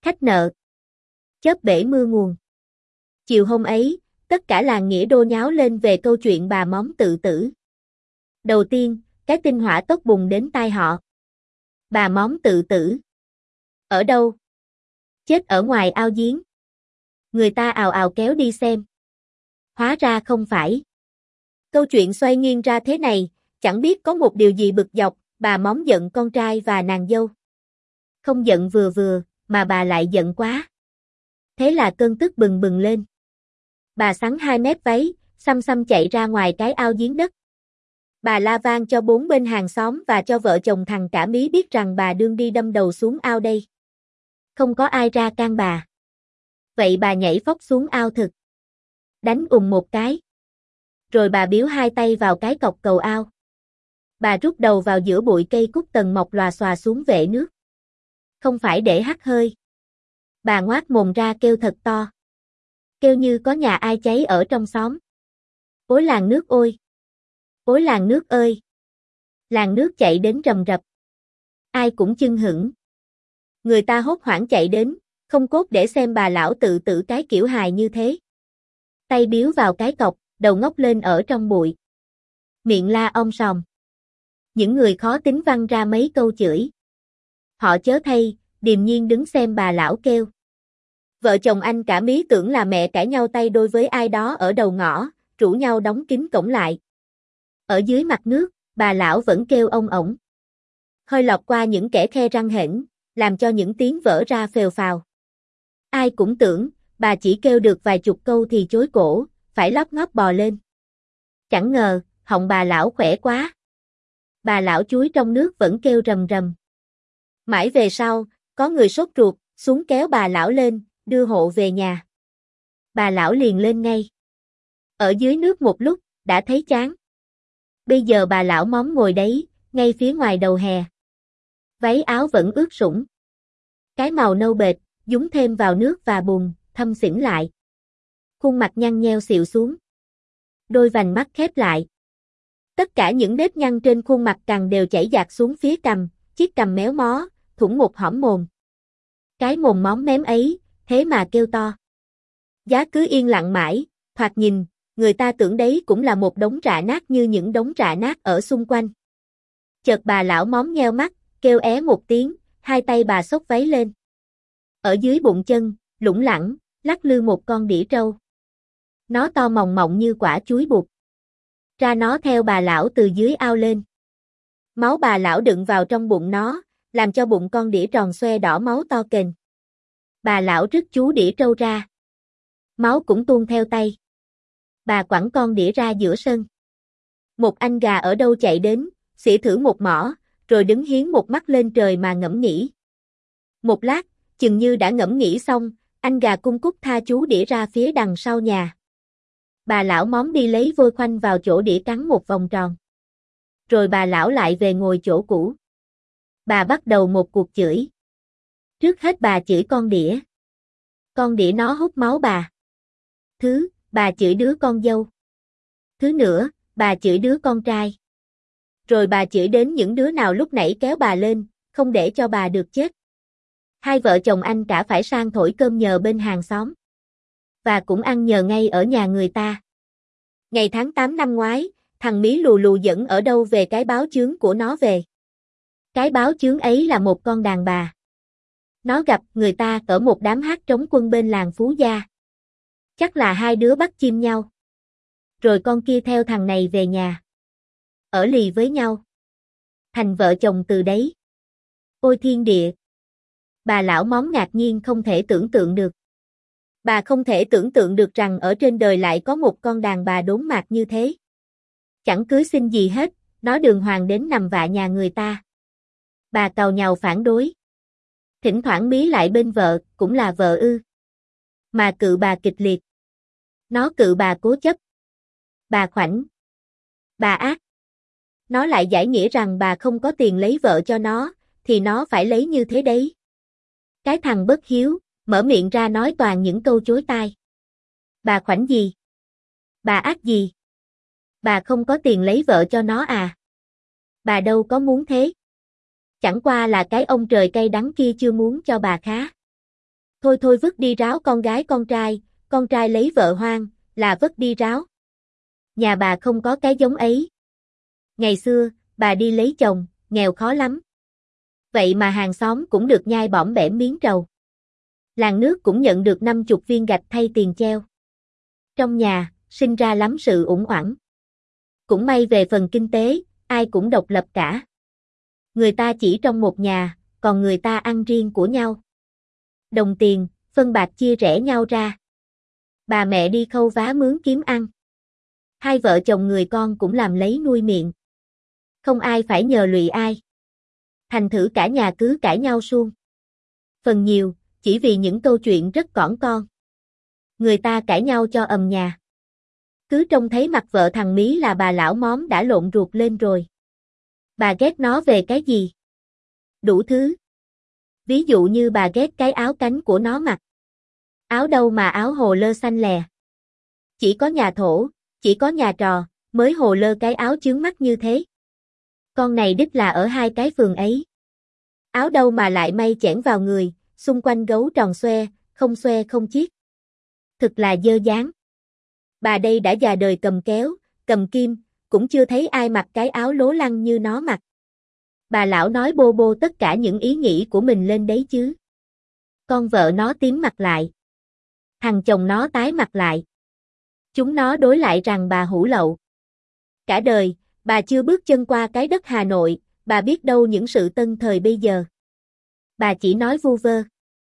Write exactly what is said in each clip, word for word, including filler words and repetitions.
khách nợ, chớp bể mưa nguồn. Chiều hôm ấy, tất cả làng Nghĩa Đô nháo lên về câu chuyện bà Móm tự tử. Đầu tiên, cái tin hỏa tốc bùng đến tai họ. Bà Móm tự tử. Ở đâu? Chết ở ngoài ao giếng. Người ta ào ào kéo đi xem. Hóa ra không phải. Câu chuyện xoay nghiêng ra thế này, chẳng biết có một điều gì bực dọc, bà Móm giận con trai và nàng dâu. Không giận vừa vừa, mà bà lại giận quá. Thế là cơn tức bừng bừng lên. Bà xắn hai mép váy, xăm xăm chạy ra ngoài cái ao giếng đất. Bà la vang cho bốn bên hàng xóm và cho vợ chồng thằng cả mí biết rằng bà đương đi đâm đầu xuống ao đây. Không có ai ra can bà. Vậy bà nhảy phóc xuống ao thực. Đánh ùm một cái. Rồi bà biếu hai tay vào cái cọc cầu ao. Bà rút đầu vào giữa bụi cây cúc tần mọc lòa xòa xuống vệ nước. Không phải để hắt hơi. Bà ngoác mồm ra kêu thật to. Kêu như có nhà ai cháy ở trong xóm. Ôi làng nước ôi! Ôi làng nước ơi! Làng nước chạy đến rầm rập. Ai cũng chưng hửng. Người ta hốt hoảng chạy đến, không cốt để xem bà lão tự tử cái kiểu hài như thế. Tay biếu vào cái cọc, đầu ngóc lên ở trong bụi. Miệng la om sòm. Những người khó tính văng ra mấy câu chửi. Họ chớ thay, điềm nhiên đứng xem bà lão kêu. Vợ chồng anh cả mí tưởng là mẹ cãi nhau tay đôi với ai đó ở đầu ngõ, rủ nhau đóng kín cổng lại. Ở dưới mặt nước, bà lão vẫn kêu ông ổng. Hơi lọt qua những kẻ khe răng hễnh, làm cho những tiếng vỡ ra phèo phào. Ai cũng tưởng, bà chỉ kêu được vài chục câu thì chối cổ, phải lóp ngóp bò lên. Chẳng ngờ, họng bà lão khỏe quá. Bà lão chuối trong nước vẫn kêu rầm rầm. Mãi về sau, có người sốt ruột, xuống kéo bà lão lên, đưa hộ về nhà. Bà lão liền lên ngay. Ở dưới nước một lúc, đã thấy chán. Bây giờ bà lão Móm ngồi đấy, ngay phía ngoài đầu hè. Váy áo vẫn ướt sũng. Cái màu nâu bệt, dúng thêm vào nước và bùn, thâm xỉn lại. Khuôn mặt nhăn nheo xịu xuống. Đôi vành mắt khép lại. Tất cả những nếp nhăn trên khuôn mặt cằn đều chảy dạt xuống phía cằm, chiếc cằm méo mó, thủng một hõm mồm. Cái mồm móm mém ấy, thế mà kêu to. Giá cứ yên lặng mãi, thoạt nhìn, người ta tưởng đấy cũng là một đống rạ nát như những đống rạ nát ở xung quanh. Chợt bà lão Móm nheo mắt, kêu é một tiếng, hai tay bà xốc váy lên. Ở dưới bụng chân, lủng lẳng, lắc lư một con đĩa trâu. Nó to mòng mọng như quả chuối bụt. Ra nó theo bà lão từ dưới ao lên. Máu bà lão đựng vào trong bụng nó, làm cho bụng con đĩa tròn xoe đỏ máu to kềnh. Bà lão rứt chú đĩa trâu ra. Máu cũng tuôn theo tay. Bà quẳng con đĩa ra giữa sân. Một anh gà ở đâu chạy đến, xỉa thử một mỏ, rồi đứng hiến một mắt lên trời mà ngẫm nghĩ. Một lát, chừng như đã ngẫm nghĩ xong, anh gà cung cúc tha chú đĩa ra phía đằng sau nhà. Bà lão Móm đi lấy vôi khoanh vào chỗ đĩa cắn một vòng tròn. Rồi bà lão lại về ngồi chỗ cũ. Bà bắt đầu một cuộc chửi. Trước hết bà chửi con đĩa. Con đĩa nó hút máu bà. Thứ, bà chửi đứa con dâu. Thứ nữa, bà chửi đứa con trai. Rồi bà chửi đến những đứa nào lúc nãy kéo bà lên, không để cho bà được chết. Hai vợ chồng anh cả phải sang thổi cơm nhờ bên hàng xóm. Và cũng ăn nhờ ngay ở nhà người ta. Ngày tháng tám năm ngoái, thằng Mí lù lù dẫn ở đâu về cái báo chướng của nó về. Cái báo chướng ấy là một con đàn bà. Nó gặp người ta ở một đám hát trống quân bên làng Phú Gia. Chắc là hai đứa bắt chim nhau. Rồi con kia theo thằng này về nhà. Ở lì với nhau. Thành vợ chồng từ đấy. Ôi thiên địa! Bà lão Móm ngạc nhiên không thể tưởng tượng được. Bà không thể tưởng tượng được rằng ở trên đời lại có một con đàn bà đốn mạc như thế. Chẳng cưới xin gì hết, nó đường hoàng đến nằm vạ nhà người ta. Bà càu nhàu phản đối. Thỉnh thoảng Mí lại bên vợ, cũng là vợ ư. Mà cự bà kịch liệt. Nó cự bà cố chấp. Bà khoảnh. Bà ác. Nó lại giải nghĩa rằng bà không có tiền lấy vợ cho nó, thì nó phải lấy như thế đấy. Cái thằng bất hiếu, mở miệng ra nói toàn những câu chối tai. Bà khoảnh gì? Bà ác gì? Bà không có tiền lấy vợ cho nó à? Bà đâu có muốn thế. Chẳng qua là cái ông trời cay đắng kia chưa muốn cho bà khá. Thôi thôi vứt đi ráo con gái con trai, con trai lấy vợ hoang, là vứt đi ráo. Nhà bà không có cái giống ấy. Ngày xưa, bà đi lấy chồng, nghèo khó lắm. Vậy mà hàng xóm cũng được nhai bỏm bẻm miếng trầu. Làng nước cũng nhận được năm chục viên gạch thay tiền treo. Trong nhà, sinh ra lắm sự ủng oản. Cũng may về phần kinh tế, ai cũng độc lập cả. Người ta chỉ trong một nhà, còn người ta ăn riêng của nhau. Đồng tiền, phân bạc chia rẽ nhau ra. Bà mẹ đi khâu vá mướn kiếm ăn. Hai vợ chồng người con cũng làm lấy nuôi miệng. Không ai phải nhờ lụy ai. Thành thử cả nhà cứ cãi nhau suông. Phần nhiều, chỉ vì những câu chuyện rất cỏn con. Người ta cãi nhau cho ầm nhà. Cứ trông thấy mặt vợ thằng Mí là bà lão móm đã lộn ruột lên rồi. Bà ghét nó về cái gì? Đủ thứ. Ví dụ như bà ghét cái áo cánh của nó mặc. Áo đâu mà áo hồ lơ xanh lè. Chỉ có nhà thổ, chỉ có nhà trò, mới hồ lơ cái áo chướng mắt như thế. Con này đích là ở hai cái phường ấy. Áo đâu mà lại may chẽn vào người, xung quanh gấu tròn xoe, không xoe không chiết. Thực là dơ dáng. Bà đây đã già đời cầm kéo, cầm kim, cũng chưa thấy ai mặc cái áo lố lăng như nó mặc. Bà lão nói bô bô tất cả những ý nghĩ của mình lên đấy chứ. Con vợ nó tím mặt lại. Thằng chồng nó tái mặt lại. Chúng nó đối lại rằng bà hủ lậu. Cả đời, bà chưa bước chân qua cái đất Hà Nội, bà biết đâu những sự tân thời bây giờ. Bà chỉ nói vu vơ.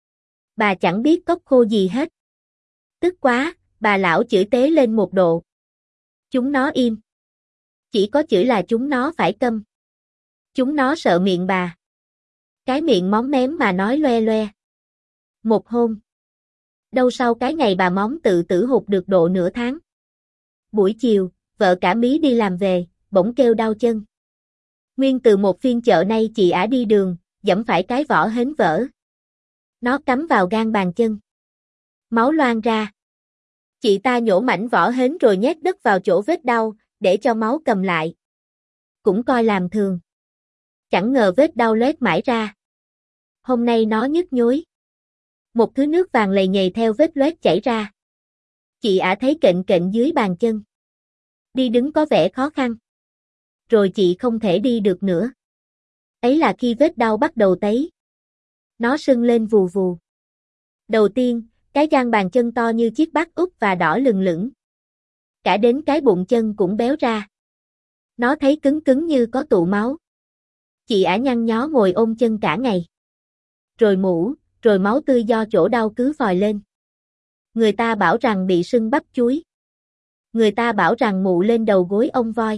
Bà chẳng biết cốc khô gì hết. Tức quá, bà lão chửi tế lên một độ. Chúng nó im. Chỉ có chửi là chúng nó phải câm. Chúng nó sợ miệng bà. Cái miệng móm mém mà nói loe loe. Một hôm. Đâu sau cái ngày bà móm tự tử hụt được độ nửa tháng. Buổi chiều, vợ cả Mí đi làm về, bỗng kêu đau chân. Nguyên từ một phiên chợ nay chị ả đi đường, giẫm phải cái vỏ hến vỡ. Nó cắm vào gan bàn chân. Máu loang ra. Chị ta nhổ mảnh vỏ hến rồi nhét đất vào chỗ vết đau, để cho máu cầm lại. Cũng coi làm thường. Chẳng ngờ vết đau loét mãi ra. Hôm nay nó nhức nhối. Một thứ nước vàng lầy nhầy theo vết loét chảy ra. Chị ả thấy kệnh kệnh dưới bàn chân. Đi đứng có vẻ khó khăn. Rồi chị không thể đi được nữa. Ấy là khi vết đau bắt đầu tấy. Nó sưng lên vù vù. Đầu tiên, cái gang bàn chân to như chiếc bát úp và đỏ lừng lững. Cả đến cái bụng chân cũng béo ra. Nó thấy cứng cứng như có tụ máu. Chị ả nhăn nhó ngồi ôm chân cả ngày. Rồi mũ, rồi máu tươi do chỗ đau cứ vòi lên. Người ta bảo rằng bị sưng bắp chuối. Người ta bảo rằng mụ lên đầu gối ông voi.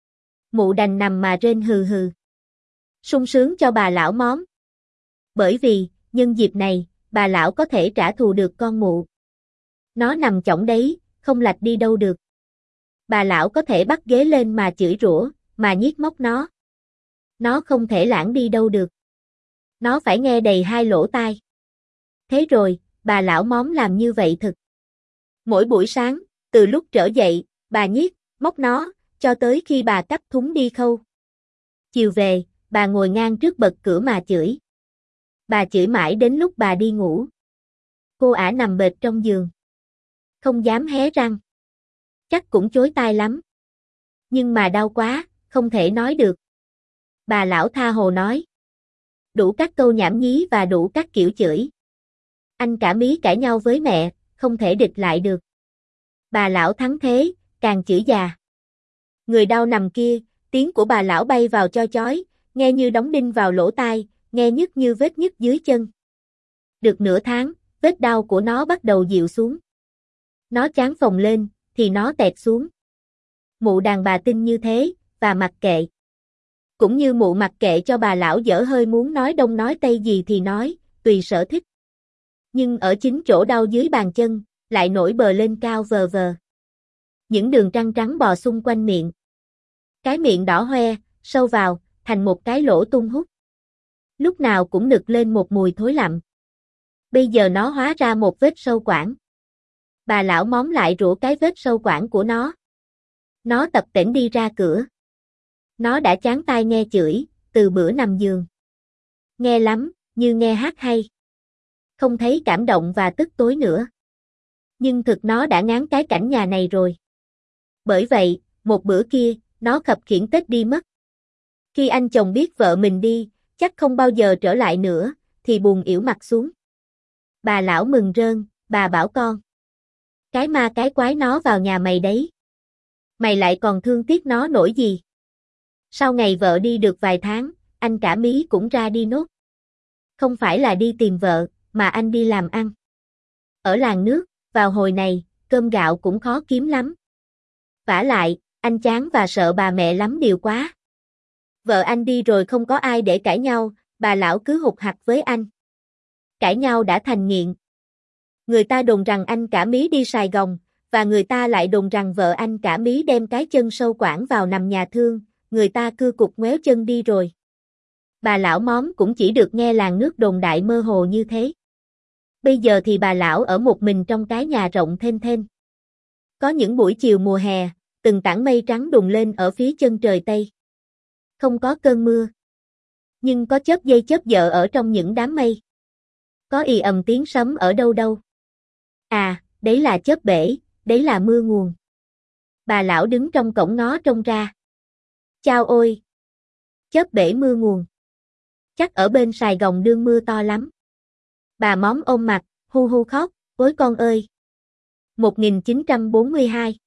Mụ đành nằm mà rên hừ hừ. Sung sướng cho bà lão móm. Bởi vì, nhân dịp này, bà lão có thể trả thù được con mụ. Nó nằm chõng đấy, không lạch đi đâu được. Bà lão có thể bắt ghế lên mà chửi rủa, mà nhiếc móc nó. Nó không thể lãng đi đâu được. Nó phải nghe đầy hai lỗ tai. Thế rồi, bà lão móm làm như vậy thực. Mỗi buổi sáng, từ lúc trở dậy, bà nhiếc, móc nó, cho tới khi bà cắp thúng đi khâu. Chiều về, bà ngồi ngang trước bậc cửa mà chửi. Bà chửi mãi đến lúc bà đi ngủ. Cô ả nằm bệt trong giường. Không dám hé răng. Chắc cũng chối tai lắm. Nhưng mà đau quá, không thể nói được. Bà lão tha hồ nói. Đủ các câu nhảm nhí và đủ các kiểu chửi. Anh cả Mí cãi nhau với mẹ, không thể địch lại được. Bà lão thắng thế, càng chửi già. Người đau nằm kia, tiếng của bà lão bay vào cho chói, nghe như đóng đinh vào lỗ tai, nghe nhức như vết nhức dưới chân. Được nửa tháng, vết đau của nó bắt đầu dịu xuống. Nó chán phồng lên, thì nó tẹt xuống. Mụ đàn bà tin như thế, và mặc kệ. Cũng như mụ mặc kệ cho bà lão dở hơi muốn nói đông nói tây gì thì nói, tùy sở thích. Nhưng ở chính chỗ đau dưới bàn chân, lại nổi bờ lên cao vờ vờ. Những đường trăng trắng bò xung quanh miệng. Cái miệng đỏ hoe, sâu vào, thành một cái lỗ tung hút. Lúc nào cũng nực lên một mùi thối lặm. Bây giờ nó hóa ra một vết sâu quảng. Bà lão móm lại rủa cái vết sâu quảng của nó. Nó tập tễnh đi ra cửa. Nó đã chán tai nghe chửi, từ bữa nằm giường. Nghe lắm, như nghe hát hay. không thấy cảm động và tức tối nữa. Nhưng thực nó đã ngán cái cảnh nhà này rồi. Bởi vậy, một bữa kia, nó khập khiễng Tết đi mất. Khi anh chồng biết vợ mình đi, chắc không bao giờ trở lại nữa, thì buồn ỉu mặt xuống. Bà lão mừng rơn, bà bảo con. Cái ma cái quái nó vào nhà mày đấy. Mày lại còn thương tiếc nó nổi gì. Sau ngày vợ đi được vài tháng, anh cả Mí cũng ra đi nốt. Không phải là đi tìm vợ, mà anh đi làm ăn. Ở làng nước, vào hồi này, cơm gạo cũng khó kiếm lắm. Vả lại, anh chán và sợ bà mẹ lắm điều quá. Vợ anh đi rồi không có ai để cãi nhau, bà lão cứ hục hặc với anh. Cãi nhau đã thành nghiện. Người ta đồn rằng anh cả Mí đi Sài Gòn, và người ta lại đồn rằng vợ anh cả Mí đem cái chân sâu quảng vào nằm nhà thương, người ta cưa cục ngoéo chân đi rồi. Bà lão móm cũng chỉ được nghe làng nước đồn đại mơ hồ như thế. Bây giờ thì bà lão ở một mình trong cái nhà rộng thênh thênh. Có những buổi chiều mùa hè, từng tảng mây trắng đùng lên ở phía chân trời Tây. Không có cơn mưa. Nhưng có chớp dây chớp dợ ở trong những đám mây. Có ì ầm tiếng sấm ở đâu đâu. À, đấy là chớp bể, đấy là mưa nguồn. Bà lão đứng trong cổng ngó trông ra. Chao ôi! Chớp bể mưa nguồn. Chắc ở bên Sài Gòn đương mưa to lắm. Bà móm ôm mặt, hu hu khóc, ôi con ơi! một nghìn chín trăm bốn mươi hai